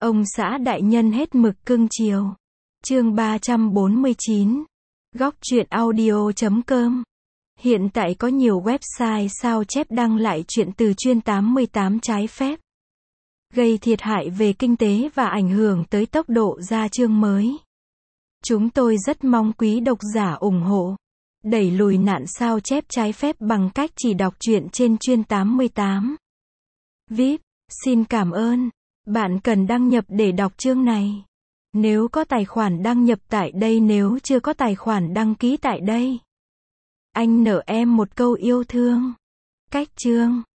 Ông xã đại nhân hết mực cưng chiều. Chương 349. Góc truyện audio.com. Hiện tại có nhiều website sao chép đăng lại truyện từ chuyên 88 trái phép, gây thiệt hại về kinh tế và ảnh hưởng tới tốc độ ra chương mới. Chúng tôi rất mong quý độc giả ủng hộ, đẩy lùi nạn sao chép trái phép bằng cách chỉ đọc truyện trên chuyên 88. VIP, xin cảm ơn. Bạn cần đăng nhập để đọc chương này. Nếu có tài khoản đăng nhập tại đây, nếu chưa có tài khoản đăng ký tại đây. Anh nợ em một câu yêu thương. Cách chương.